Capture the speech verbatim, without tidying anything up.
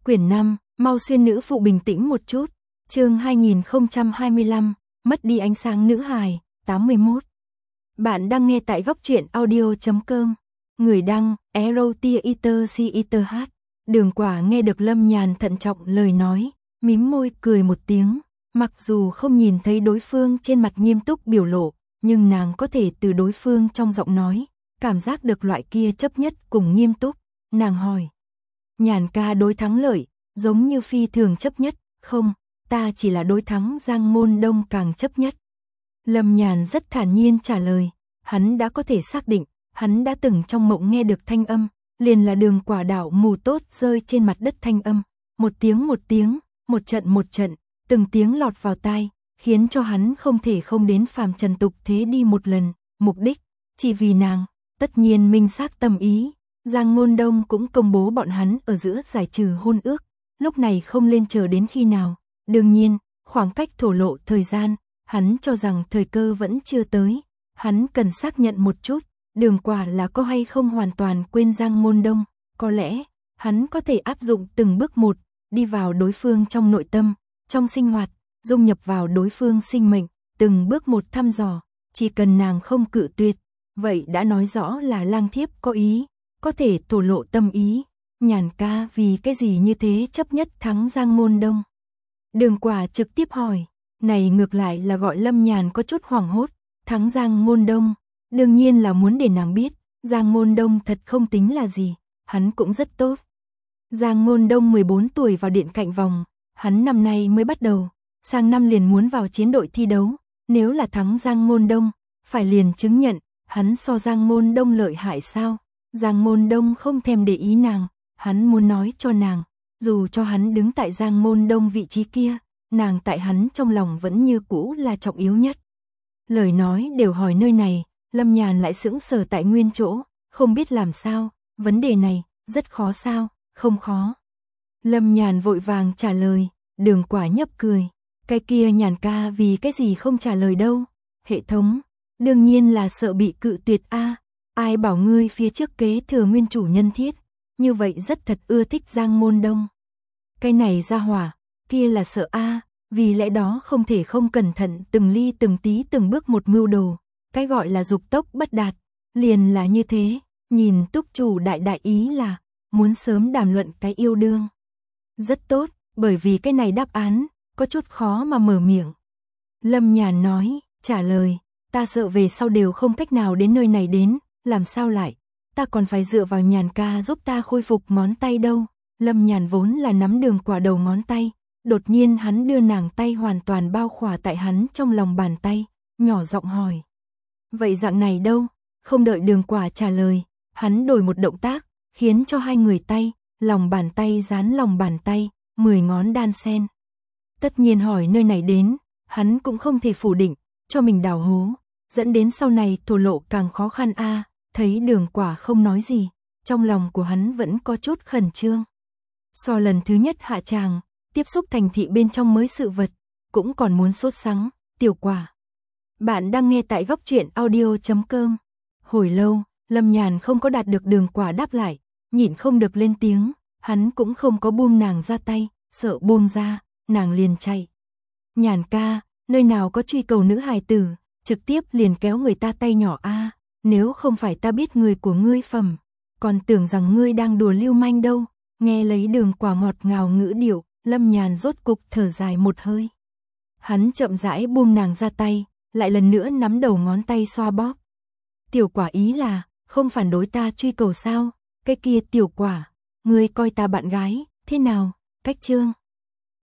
Quyển năm, mau xuyên nữ phụ bình tĩnh một chút. Chương hai nghìn không trăm hai mươi lăm, mất đi ánh sáng nữ hài, tám mươi mốt. Bạn đang nghe tại góc truyện audio chấm com. Người đăng, Erotia Eater C Eater H. Đường Quả nghe được Lâm Nhàn thận trọng lời nói, mím môi cười một tiếng. Mặc dù không nhìn thấy đối phương trên mặt nghiêm túc biểu lộ, nhưng nàng có thể từ đối phương trong giọng nói, cảm giác được loại kia chấp nhất cùng nghiêm túc. Nàng hỏi, Nhàn ca đối thắng lợi, giống như phi thường chấp nhất, không, ta chỉ là đối thắng Giang Môn Đông càng chấp nhất. Lâm Nhàn rất thản nhiên trả lời, hắn đã có thể xác định, hắn đã từng trong mộng nghe được thanh âm, liền là Đường Quả đảo mù tốt rơi trên mặt đất thanh âm, một tiếng một tiếng, một trận một trận, từng tiếng lọt vào tai, khiến cho hắn không thể không đến phàm trần tục thế đi một lần, mục đích, chỉ vì nàng, tất nhiên minh xác tâm ý. Giang Môn Đông cũng công bố bọn hắn ở giữa giải trừ hôn ước, lúc này không lên chờ đến khi nào, đương nhiên, khoảng cách thổ lộ thời gian, hắn cho rằng thời cơ vẫn chưa tới, hắn cần xác nhận một chút, Đường Quả là có hay không hoàn toàn quên Giang Môn Đông, có lẽ, hắn có thể áp dụng từng bước một, đi vào đối phương trong nội tâm, trong sinh hoạt, dung nhập vào đối phương sinh mệnh, từng bước một thăm dò, chỉ cần nàng không cự tuyệt, vậy đã nói rõ là lang thiếp có ý, có thể thổ lộ tâm ý. Nhàn ca vì cái gì như thế chấp nhất thắng Giang Môn Đông? Đường Quả trực tiếp hỏi, này ngược lại là gọi Lâm Nhàn có chút hoảng hốt, thắng Giang Môn Đông, đương nhiên là muốn để nàng biết, Giang Môn Đông thật không tính là gì, hắn cũng rất tốt. Giang Môn Đông mười bốn tuổi vào điện cạnh vòng, hắn năm nay mới bắt đầu, sang năm liền muốn vào chiến đội thi đấu, nếu là thắng Giang Môn Đông, phải liền chứng nhận, hắn so Giang Môn Đông lợi hại sao? Giang Môn Đông không thèm để ý nàng, hắn muốn nói cho nàng, dù cho hắn đứng tại Giang Môn Đông vị trí kia, nàng tại hắn trong lòng vẫn như cũ là trọng yếu nhất. Lời nói đều hỏi nơi này, Lâm Nhàn lại sững sờ tại nguyên chỗ, không biết làm sao, vấn đề này, rất khó sao, không khó. Lâm Nhàn vội vàng trả lời, Đường Quả nhấp cười, cái kia Nhàn ca vì cái gì không trả lời đâu, hệ thống, đương nhiên là sợ bị cự tuyệt a. Ai bảo ngươi phía trước kế thừa nguyên chủ nhân thiết, như vậy rất thật ưa thích Giang Môn Đông. Cái này ra hỏa, kia là sợ a, vì lẽ đó không thể không cẩn thận từng ly từng tí từng bước một mưu đồ, cái gọi là dục tốc bất đạt, liền là như thế, nhìn túc chủ đại đại ý là, muốn sớm đàm luận cái yêu đương. Rất tốt, bởi vì cái này đáp án, có chút khó mà mở miệng. Lâm Nhàn nói, trả lời, ta sợ về sau đều không cách nào đến nơi này đến. Làm sao lại, ta còn phải dựa vào Nhàn ca giúp ta khôi phục ngón tay đâu. Lâm Nhàn vốn là nắm Đường Quả đầu ngón tay, đột nhiên hắn đưa nàng tay hoàn toàn bao khỏa tại hắn trong lòng bàn tay, nhỏ giọng hỏi. Vậy dạng này đâu? Không đợi Đường Quả trả lời, hắn đổi một động tác, khiến cho hai người tay, lòng bàn tay dán lòng bàn tay, mười ngón đan sen. Tất nhiên hỏi nơi này đến, hắn cũng không thể phủ định, cho mình đào hố, dẫn đến sau này thổ lộ càng khó khăn a. Thấy Đường Quả không nói gì, trong lòng của hắn vẫn có chút khẩn trương. So lần thứ nhất hạ tràng, tiếp xúc thành thị bên trong mới sự vật, cũng còn muốn sốt sắng, Tiểu Quả. Bạn đang nghe tại góc truyện audio chấm com. Hồi lâu, Lâm Nhàn không có đạt được Đường Quả đáp lại, nhịn không được lên tiếng, hắn cũng không có buông nàng ra tay, sợ buông ra, nàng liền chạy. Nhàn ca, nơi nào có truy cầu nữ hài tử, trực tiếp liền kéo người ta tay nhỏ a. Nếu không phải ta biết người của ngươi phẩm, còn tưởng rằng ngươi đang đùa lưu manh đâu. Nghe lấy Đường Quả ngọt ngào ngữ điệu, Lâm Nhàn rốt cục thở dài một hơi. Hắn chậm rãi buông nàng ra tay, lại lần nữa nắm đầu ngón tay xoa bóp. Tiểu Quả ý là, không phản đối ta truy cầu sao? Cái kia Tiểu Quả, ngươi coi ta bạn gái, thế nào? Cách chương.